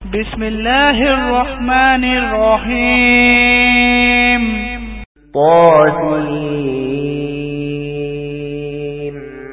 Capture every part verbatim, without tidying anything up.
بسم الله الرحمن الرحيم. طاسين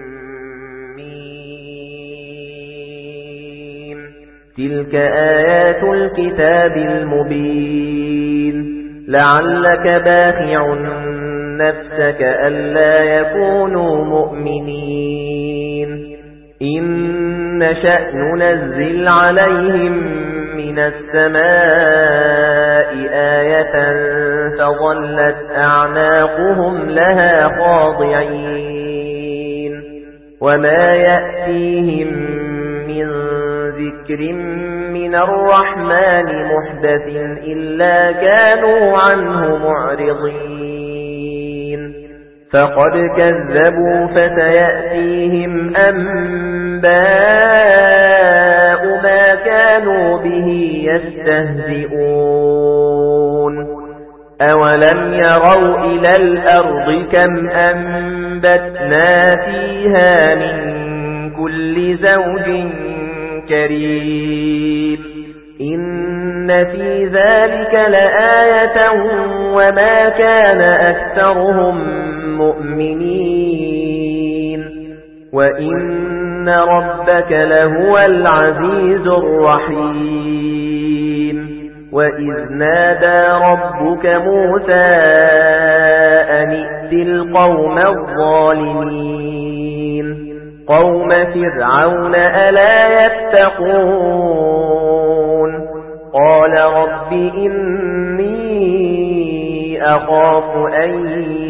ميم. تلك آيات الكتاب المبين. لعلك باخع نفسك ألا يكونوا مؤمنين. إن نشأ ننزل عليهم من السماء آية فظلت أعناقهم لها خاضعين. وما يأتيهم من ذكر من الرحمن محدث إلا كانوا عنه معرضين. فقد كذبوا فسيأتيهم أنباء ما كانوا به يستهزئون. أولم يروا إلى الأرض كم أنبتنا فيها من كل زوج كريم. إن في ذلك لآية وما كان أكثرهم مؤمنين. وإن ربك لهو العزيز الرحيم. وإذ نادى ربك موسى أن ائت القوم الظالمين قوم فرعون ألا يتقون. قال رب إني أخاف أن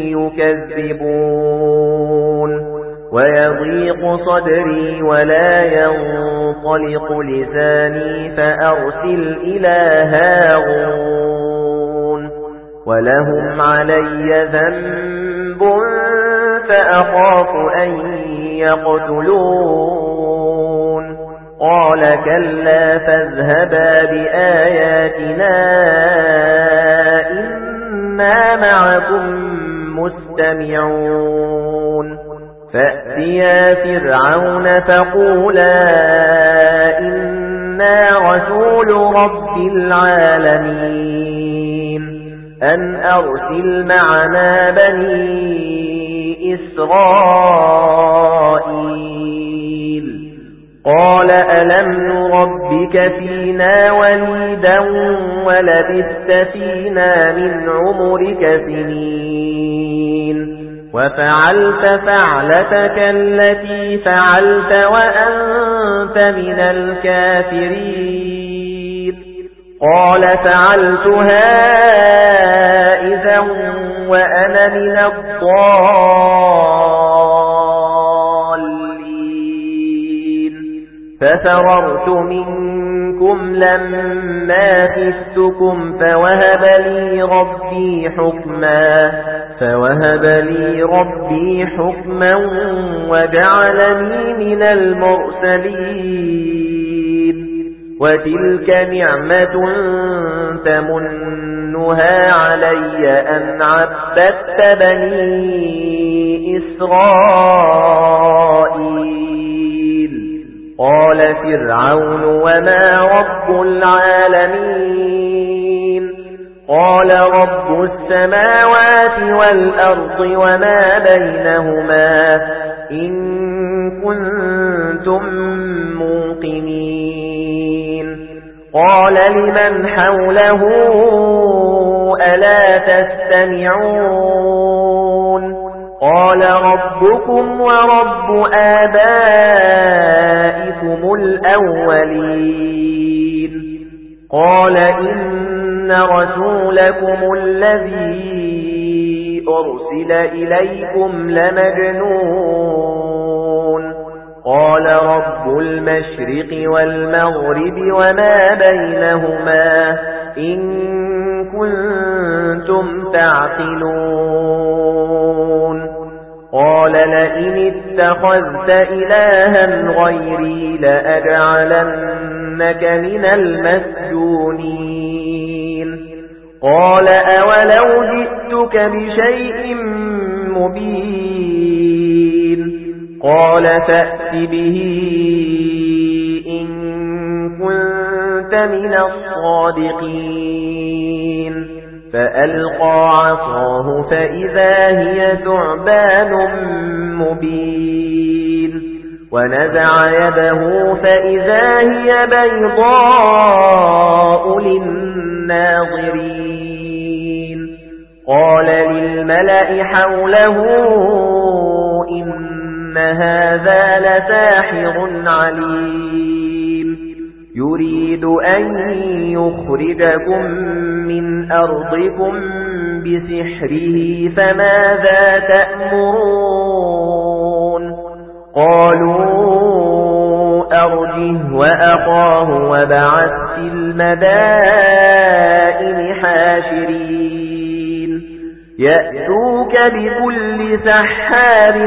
يكذبون ويضيق صدري ولا ينطلق لساني فأرسل إلى هارون ولهم علي ذنب فأخاف أن يقتلون. قال كلا فاذهبا بآياتنا إنا معكم مستمعون. فأتيا فرعون فقولا إنا رسول رب العالمين أن أرسل معنا بني إسرائيل. قال ألم نربك فينا وليدا ولبثت فينا من عمرك سنين وفعلت فعلتك التي فعلت وأنت من الكافرين. قال فعلتها إذا وأنا من الضالين. ففررت منكم لما خفتكم فوهب لي ربي حكما فوهب لي ربي حكما وجعلني من المرسلين. وتلك نعمة تمنها علي أن عبدت بني إسرائيل. قال فرعون وما رب العالمين. قال رب السماوات والأرض وما بينهما إن كنتم موقنين. قال لمن حوله ألا تستمعون. قال ربكم ورب آبائكم الأولين. قال إن رسولكم الذي أرسل إليكم لمجنون. قال رب المشرق والمغرب وما بينهما إن كنتم تعقلون. قال لئن اتخذت إلها غيري لأجعلنك من المسجونين. قال أولو جئتك بشيء مبين. قال فأت به إن كنت كنت من الصادقين فألقى عصاه فإذا هي ثعبان مبين ونزع يده فإذا هي بيضاء للناظرين قال للملأ حوله إن هذا لساحر عليم يريد أن يخرجكم من أرضكم بسحره فماذا تأمرون قالوا أرجه وأخاه وابعث في المدائن حاشرين يأتوك بكل سحار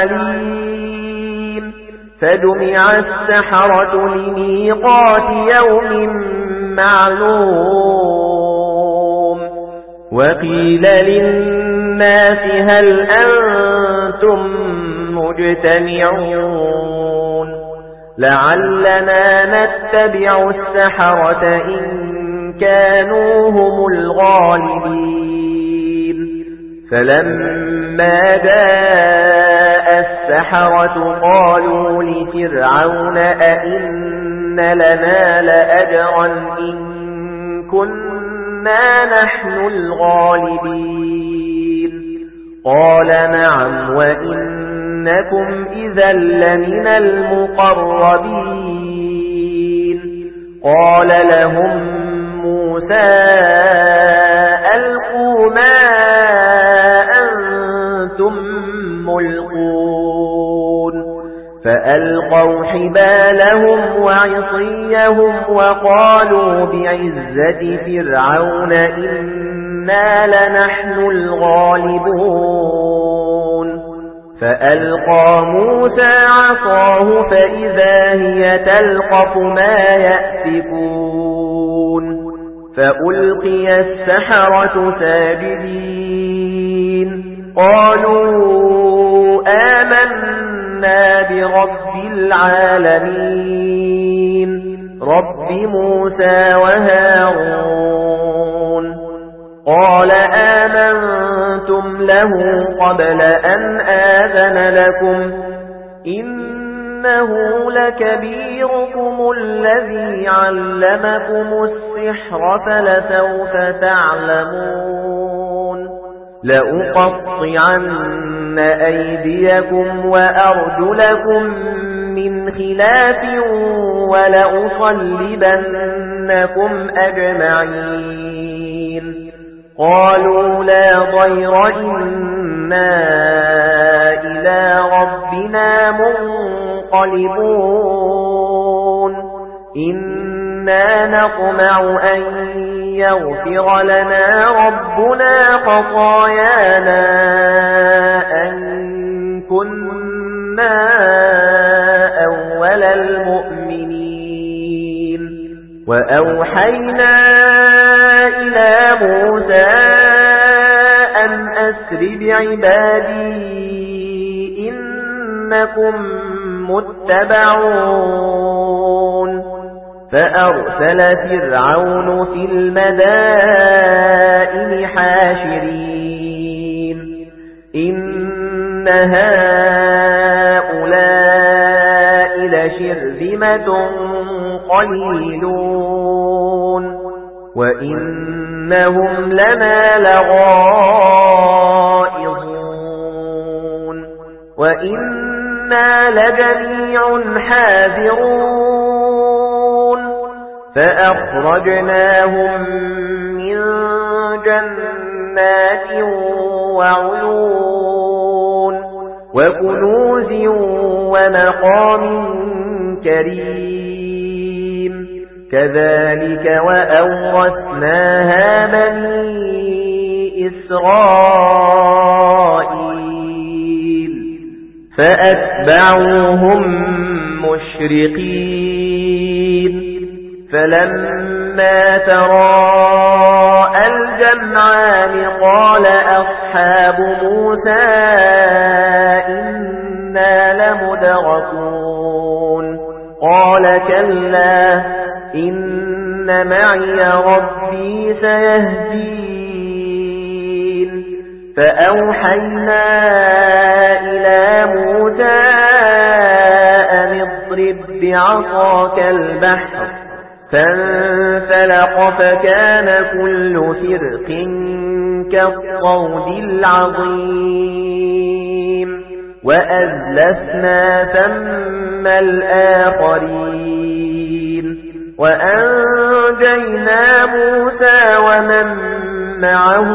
عليم فجمع السحرة لميقات يوم معلوم وقيل للناس هل أنتم مجتمعون لعلنا نتبع السحرة إن كانوا هم الغالبين فلما جاء السحرة قالوا لفرعون أئن لنا لأجرا إن كنا نحن الغالبين قال نعم وإنكم إذا لمن المقربين قال لهم موسى ألقوا ما أنتم ملقون فألقوا حبالهم وعصيهم وقالوا بعزة فرعون إنا لنحن الغالبون فألقى موسى عصاه فإذا هي تلقف ما يأفكون فألقي السحرة ساجدين قالوا آمنا برب العالمين رب موسى وهارون قال آمنتم له قبل أن آذن لكم إنه لكبيركم الذي علمكم السحر فلسوف تعلمون لأقطعن أيديكم وأرجلكم من خلاف ولأصلبنكم أجمعين قالوا لا ضير إنا إلى ربنا منقلبون إنا نطمع أن يغفر لنا ربنا خطايانا أن كنا أول المؤمنين وأوحينا إلى موسى أن أسر بعبادي إنكم متبعون فأرسل فرعون في المدائن حاشرين إن هؤلاء لشرذمة قليلون وإنهم لنا لغائظون وإنا لجميع حاذرون فأخرجناهم من جنات وعيون وكنوز ومقام كريم كذلك وأورثناها بني إسرائيل فأتبعوهم مشرقين فلما تراءى الجمعان قال أصحاب موسى إنا لمدركون قال كلا إن معي ربي سيهدين فأوحينا إلى موسى أن اضرب بعصاك البحر فانفلق فكان كل فرق كالطود العظيم وأزلفنا ثم الآخرين وأنجينا موسى ومن معه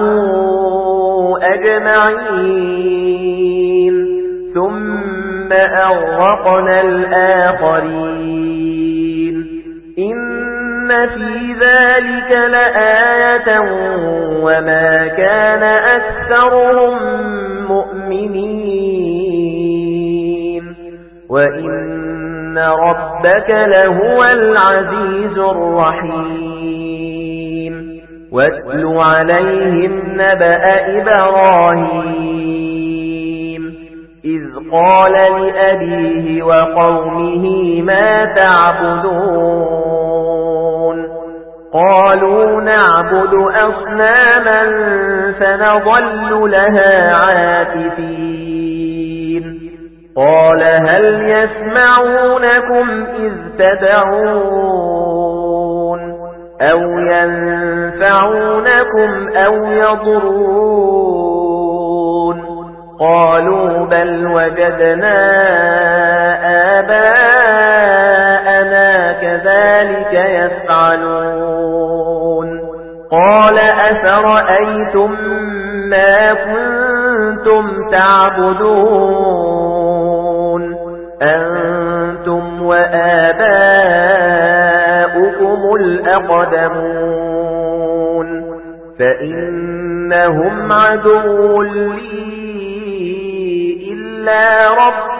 أجمعين ثم أغرقنا الآخرين إن في ذلك لآية وما كان أكثرهم مؤمنين وإن ربك لهو العزيز الرحيم واتل عليهم نبأ إبراهيم إذ قال لأبيه وقومه ما تعبدون قالوا نعبد أصناما فنظل لها عاكفين قال هل يسمعونكم إذ تدعون أو ينفعونكم أو يضرون قالوا بل وجدنا آباءنا كذلك يفعلون قال أفرأيتم ما كنتم تعبدون أنتم وآباؤكم الأقدمون فإنهم عدو لي إلا رب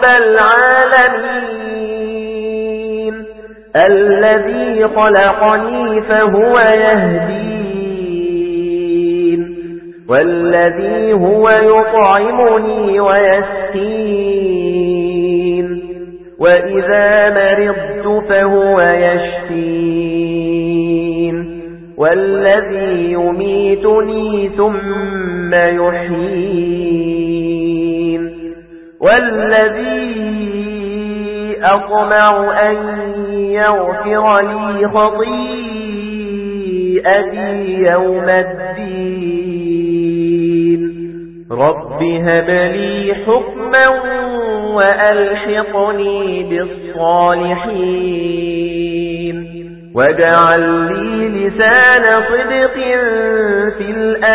العالمين الذي خلقني فهو يهدين والذي هو يطعمني ويسقين وإذا مرضت فهو يشفين والذي يميتني ثم يحيين والذي أطمع أن يغفر لي خطيئتي يوم الدين رب هب لي حكما وألحقني بالصالحين واجعل لي لسان صدق في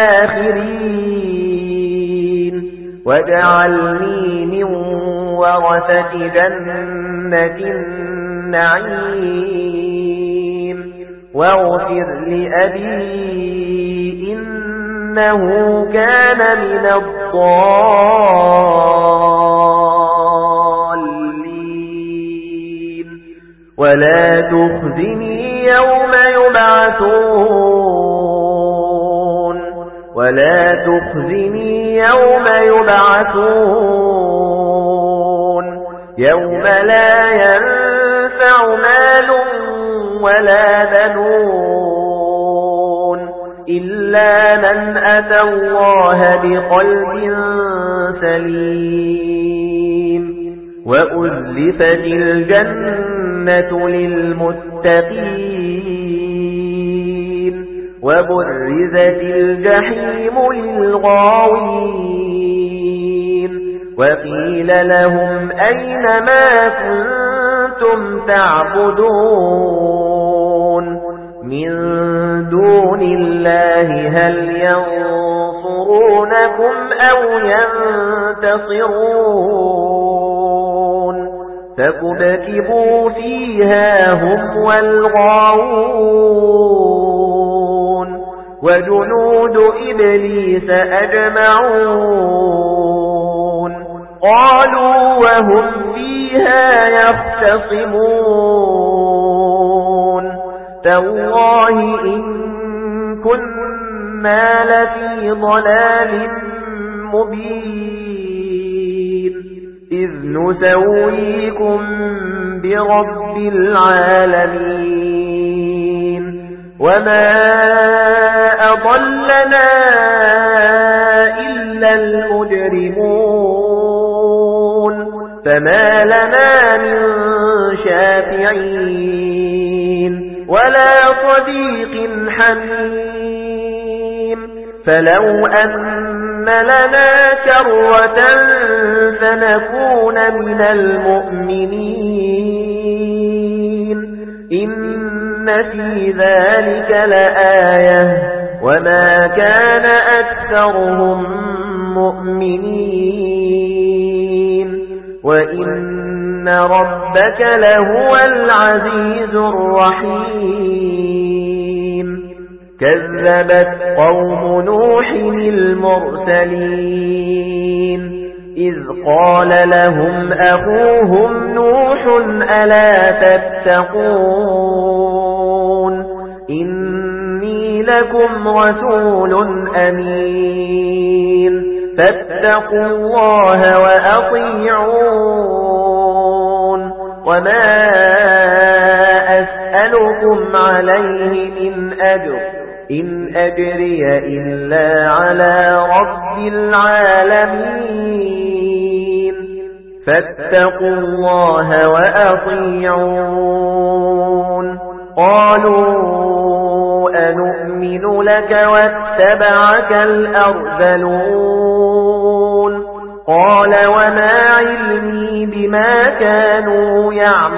الآخرين واجعلني من ورثة جنة النعيم واغفر لأبي إنه كان من الضالين ولا تخزني يوم يبعثون ولا تخزني يوم يبعثون يوم لا ينفع مال ولا بنون إلا من أتى الله بقلب سليم وأزلفت الجنة للمتقين وبرزت الجحيم للغاوين وقيل لهم أين ما كنتم تعبدون من دون الله هل ينصرونكم أو ينتصرون فكبكبوا فيها هم والغاوون وجنود إبليس أجمعون قالوا وهم فيها يختصمون تالله إن كنا لفي ضلال مبين إذ نسويكم برب العالمين وما أضلنا إلا المجرمون فما لنا من شافعين ولا صديق حميم فلو أن لنا كرة فنكون من المؤمنين إن في ذلك لآية وما كان أكثرهم مؤمنين وإن ربك لهو العزيز الرحيم كذبت قوم نوح المرسلين إذ قال لهم أخوهم نوح ألا تتقون إني لكم رسول أمين فاتقوا الله وأطيعون وما أسألكم عليه من أجر إن أجري إلا على رب العالمين فاتقوا الله وأطيعون قالوا أنؤمن لك واتبعك الأرذلون قال وما علمي بما كانوا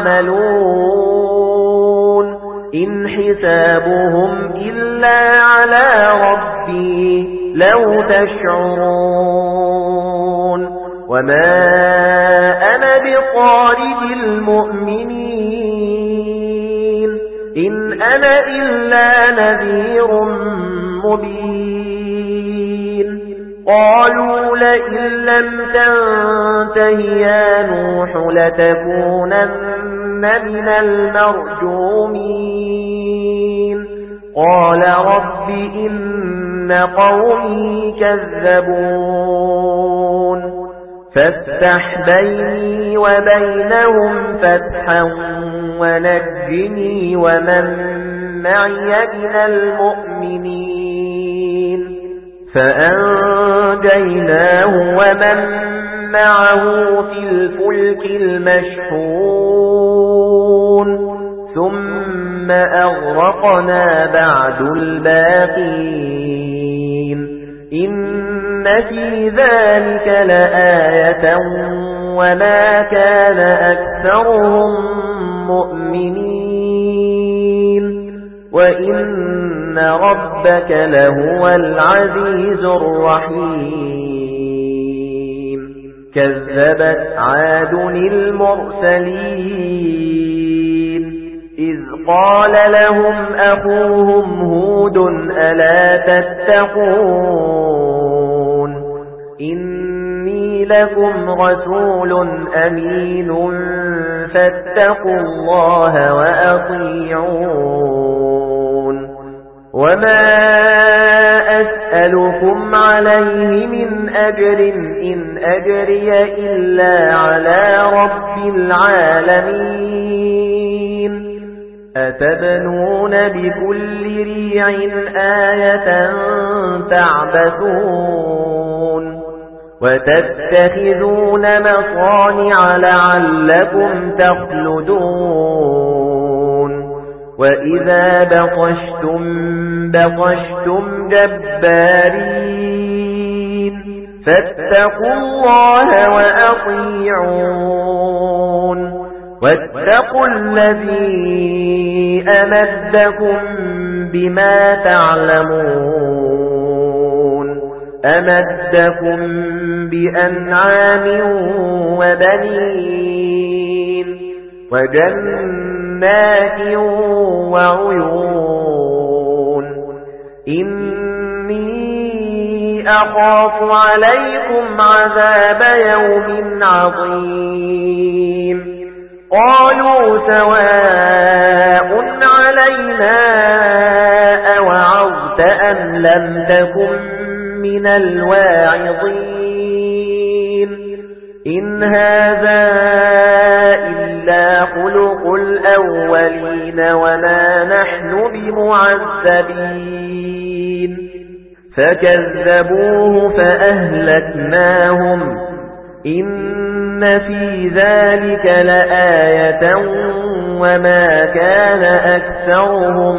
يعملون إن حسابهم إلا على ربي لو تشعرون وما أنا بطارد المؤمنين إن أنا إلا نذير مبين قالوا لئن لم تنته يا نوح لتكونن من المرجومين قال رب إن قومي كذبون فافتح بيني وبينهم فتحا ونجني ومن معي من المؤمنين فأنجيناه ومن معه في الفلك المشحون ثم أغرقنا بعد الباقين إن في ذلك لآية وما كان أكثرهم مؤمنين وإن ربك لهو العزيز الرحيم كذبت عاد المرسلين إذ قال لهم أخوهم هود ألا تتقون إني لكم رسول أمين فاتقوا الله وأطيعون وما أسألكم عليه من أجر إن أجري إلا على رب العالمين أتبنون بكل ريع آية تعبثون وتتخذون مصانع لعلكم تخلدون وإذا بطشتم بطشتم جبارين فاتقوا الله وأطيعون واتقوا الذي أمدكم بما تعلمون أمدكم بأنعام وبنين وجنات وعيون إني أخاف عليكم عذاب يوم عظيم قالوا سواء علينا أوعظت أم لم تكن من الواعظين إن هذا إلا خلق الأولين وما نحن بمعذبين فكذبوه فأهلكناهم إن في ذلك لآية وما كان أكثرهم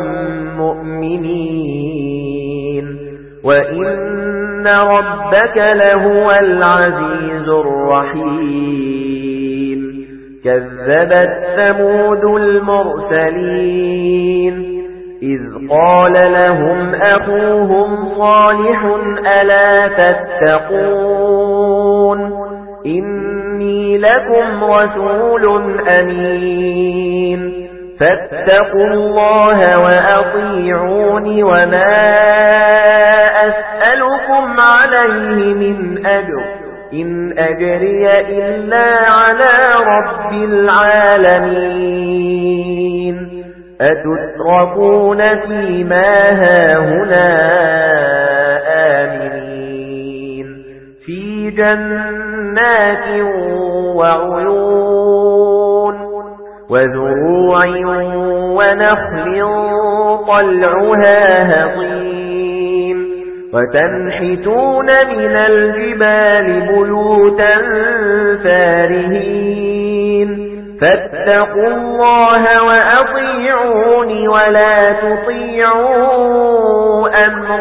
مؤمنين وإن ربك لهو العزيز الرحيم كذبت ثمود المرسلين إذ قال لهم أخوهم صالح ألا تتقون إني لكم رسول أمين فاتقوا الله وأطيعون وما أسألكم عليه من أجر إن أجري إلا على رب العالمين أتتركون فيما هاهنا آمنين في جنات وعيون وزروع ونخل طلعها هضيم وتنحتون من الجبال بيوتا فارهين فاتقوا الله وأطيعون ولا تطيعوا أمر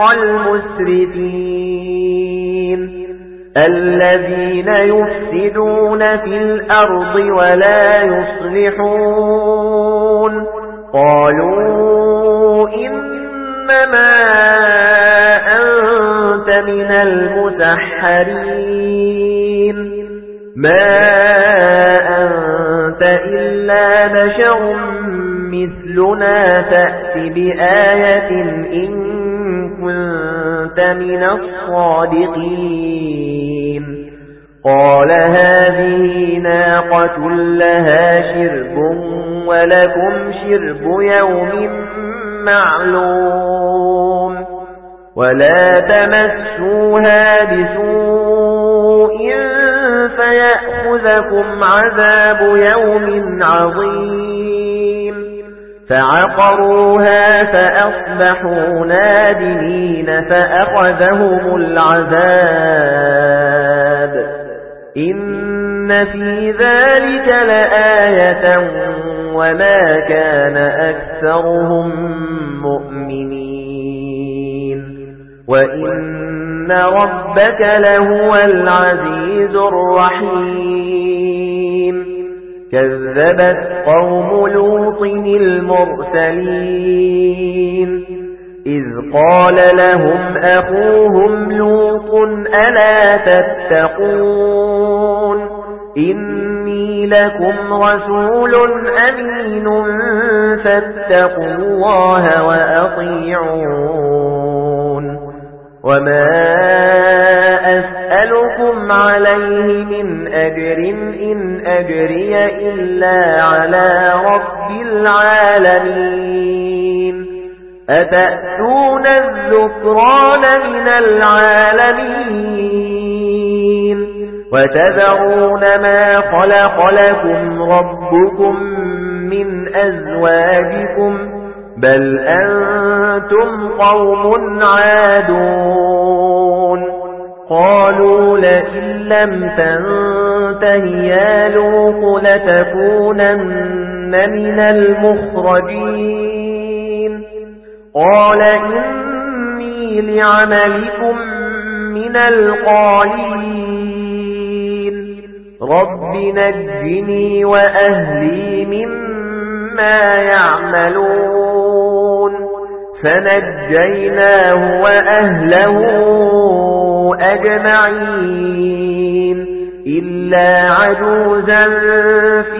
المسرفين الذين يفسدون في الأرض ولا يصلحون قالوا إنما أنت من المسحرين ما أنت إلا بشر مثلنا فأت بآية إن كنت من الصادقين قال هذه ناقة لها شرب ولكم شرب يوم معلوم ولا تمسوها بسوء فيأخذكم عذاب يوم عظيم فعقروها فأصبحوا نادمين فأخذهم العذاب إن في ذلك لآية وما كان أكثرهم مؤمنين وإن ربك لهو العزيز الرحيم كذبت قوم لوط المرسلين إذ قال لهم أخوهم لوط ألا تتقون إني لكم رسول أمين فاتقوا الله وأطيعون وما أسألكم عليه من أجر إن أجري إلا على رب العالمين أتأتون الذكران من العالمين وتذرون ما خلق لكم ربكم من أزواجكم بل أنتم قوم عادون قالوا لئن لم تنته يا لوط لتكونن من المخرجين قال إني لعملكم من القالين رب نجني وأهلي مما يعملون فنجيناه وأهله أجمعين إلا عجوزا في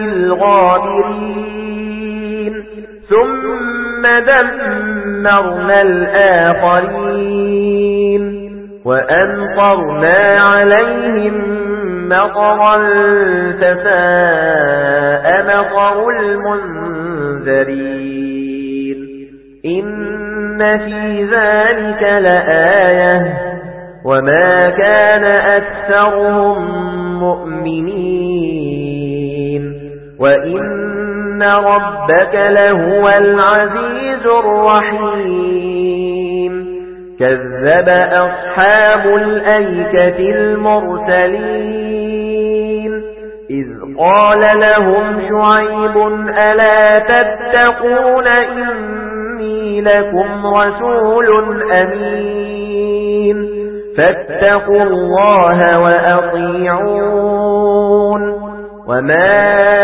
الغابرين ثم دمرنا الآخرين وأمطرنا عليهم مطرا فساء مطر المنذرين إن في ذلك لآية وما كان أكثرهم مؤمنين وإن ربك لهو العزيز الرحيم كذب أصحاب الأيكة المرسلين إذ قال لهم شعيب ألا تتقون إني لكم رسول أمين فاتقوا الله وأطيعون وما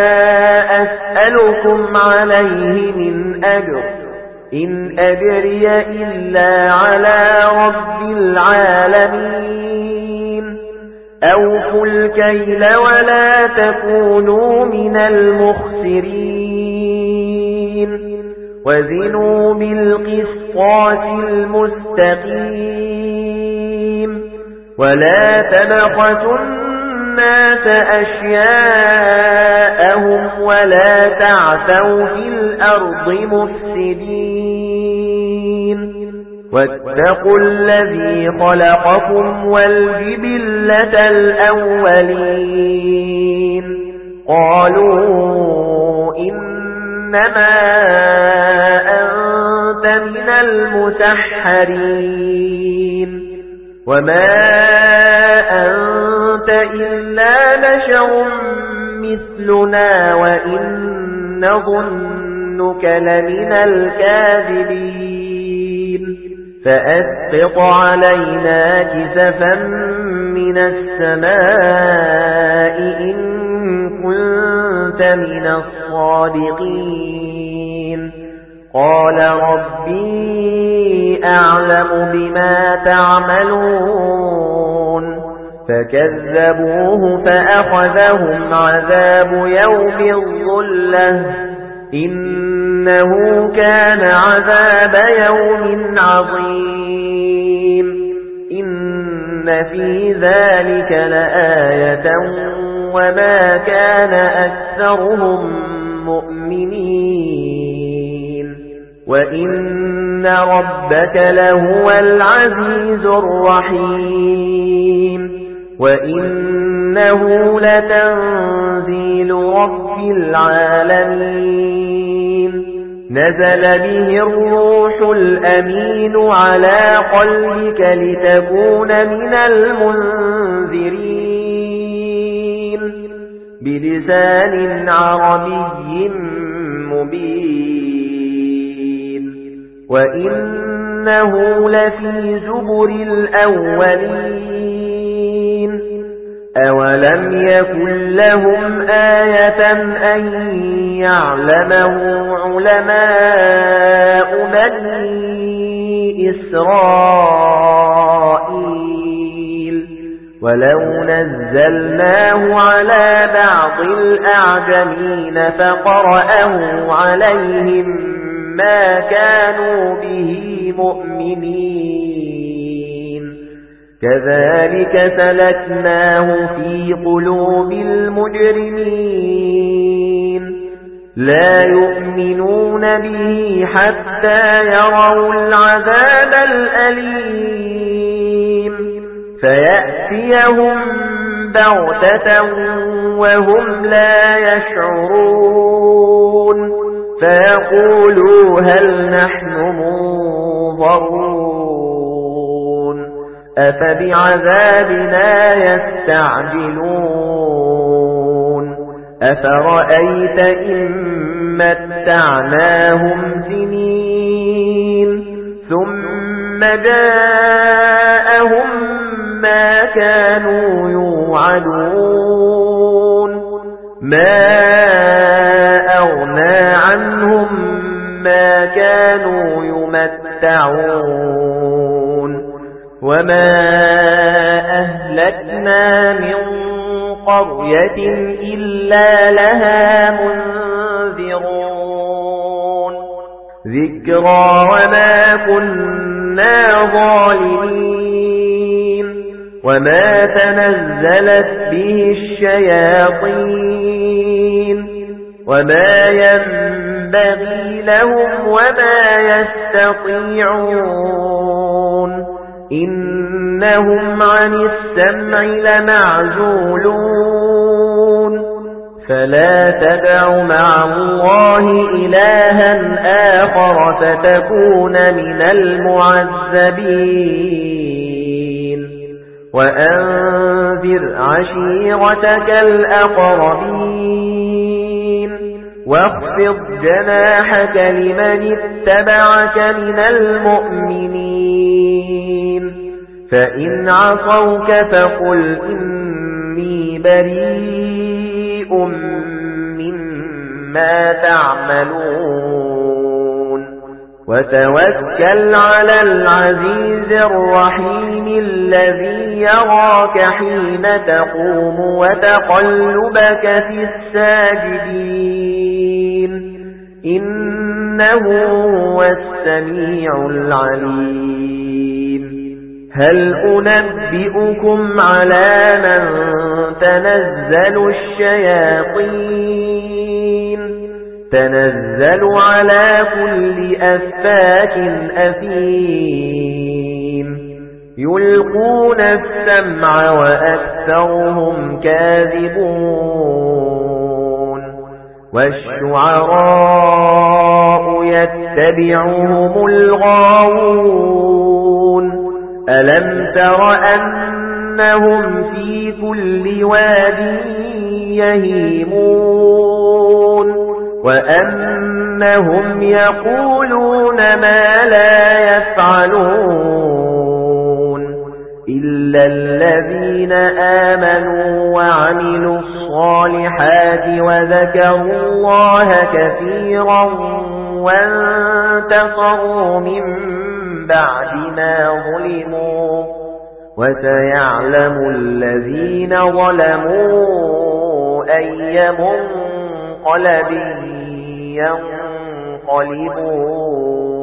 أسألكم عليه من أجر إن أجري إلا على رب العالمين أوفوا الكيل ولا تكونوا من المخسرين وزنوا بالقسطاس المستقيم ولا تبخسوا الناس أشياءهم ولا تعثوا في الأرض مفسدين واتقوا الذي خلقكم والجبلة الأولين قالوا إنما أنت من المسحرين وما أنت إلا بشر مثلنا وإن نظنك لمن الكاذبين فأسقط علينا كسفا من السماء إن كنت من الصادقين قال ربي أعلم بما تعملون فكذبوه فأخذهم عذاب يوم الظلة إنه كان عذاب يوم عظيم إن في ذلك لآية وما كان أكثرهم مؤمنين وإن ربك لهو العزيز الرحيم وإنه لتنزيل رب العالمين نزل به الروح الأمين على قلبك لتكون من المنذرين بلسان عربي مبين وإنه لفي زبر الأولين أولم يكن لهم آية أن يعلمه علماء بني إسرائيل ولو نزلناه على بعض الأعجمين فقرأه عليهم ما كانوا به مؤمنين كذلك سلكناه في قلوب المجرمين لا يؤمنون به حتى يروا العذاب الأليم فيأتيهم بغتة وهم لا يشعرون فيقولوا هل نحن منظرون أفبعذابنا يستعجلون أفرأيت إن متعناهم سنين ثم جاءهم ما كانوا يوعدون ما أغنى عنهم ما كانوا يمتعون وما أهلكنا من قرية إلا لها منذرون ذكرى وما كنا ظالمين وما تنزلت به الشياطين وما ينبغي لهم وما يستطيعون إنهم عن السمع لمعزولون فلا تدع مع الله إلها آخر فتكون من المعذبين وأنذر عشيرتك الأقربين واخفض جناحك لمن اتبعك من المؤمنين فإن عصوك فقل إني بريء مما تعملون وتوكل على العزيز الرحيم الذي يراك حين تقوم وتقلبك في الساجدين إنه هو السميع العليم هل أنبئكم على من تنزل الشياطين تنزل على كل أفاك أثيم يلقون السمع وأكثرهم كاذبون والشعراء يتبعهم الغاوون ألم تر أنهم في كل واد يهيمون وأنهم يقولون ما لا يفعلون إلا الذين آمنوا وعملوا الصالحات وذكروا الله كثيرا وانتصروا من بعد ما ظلموا وسيعلم الذين ظلموا أي منقلب ينقلبون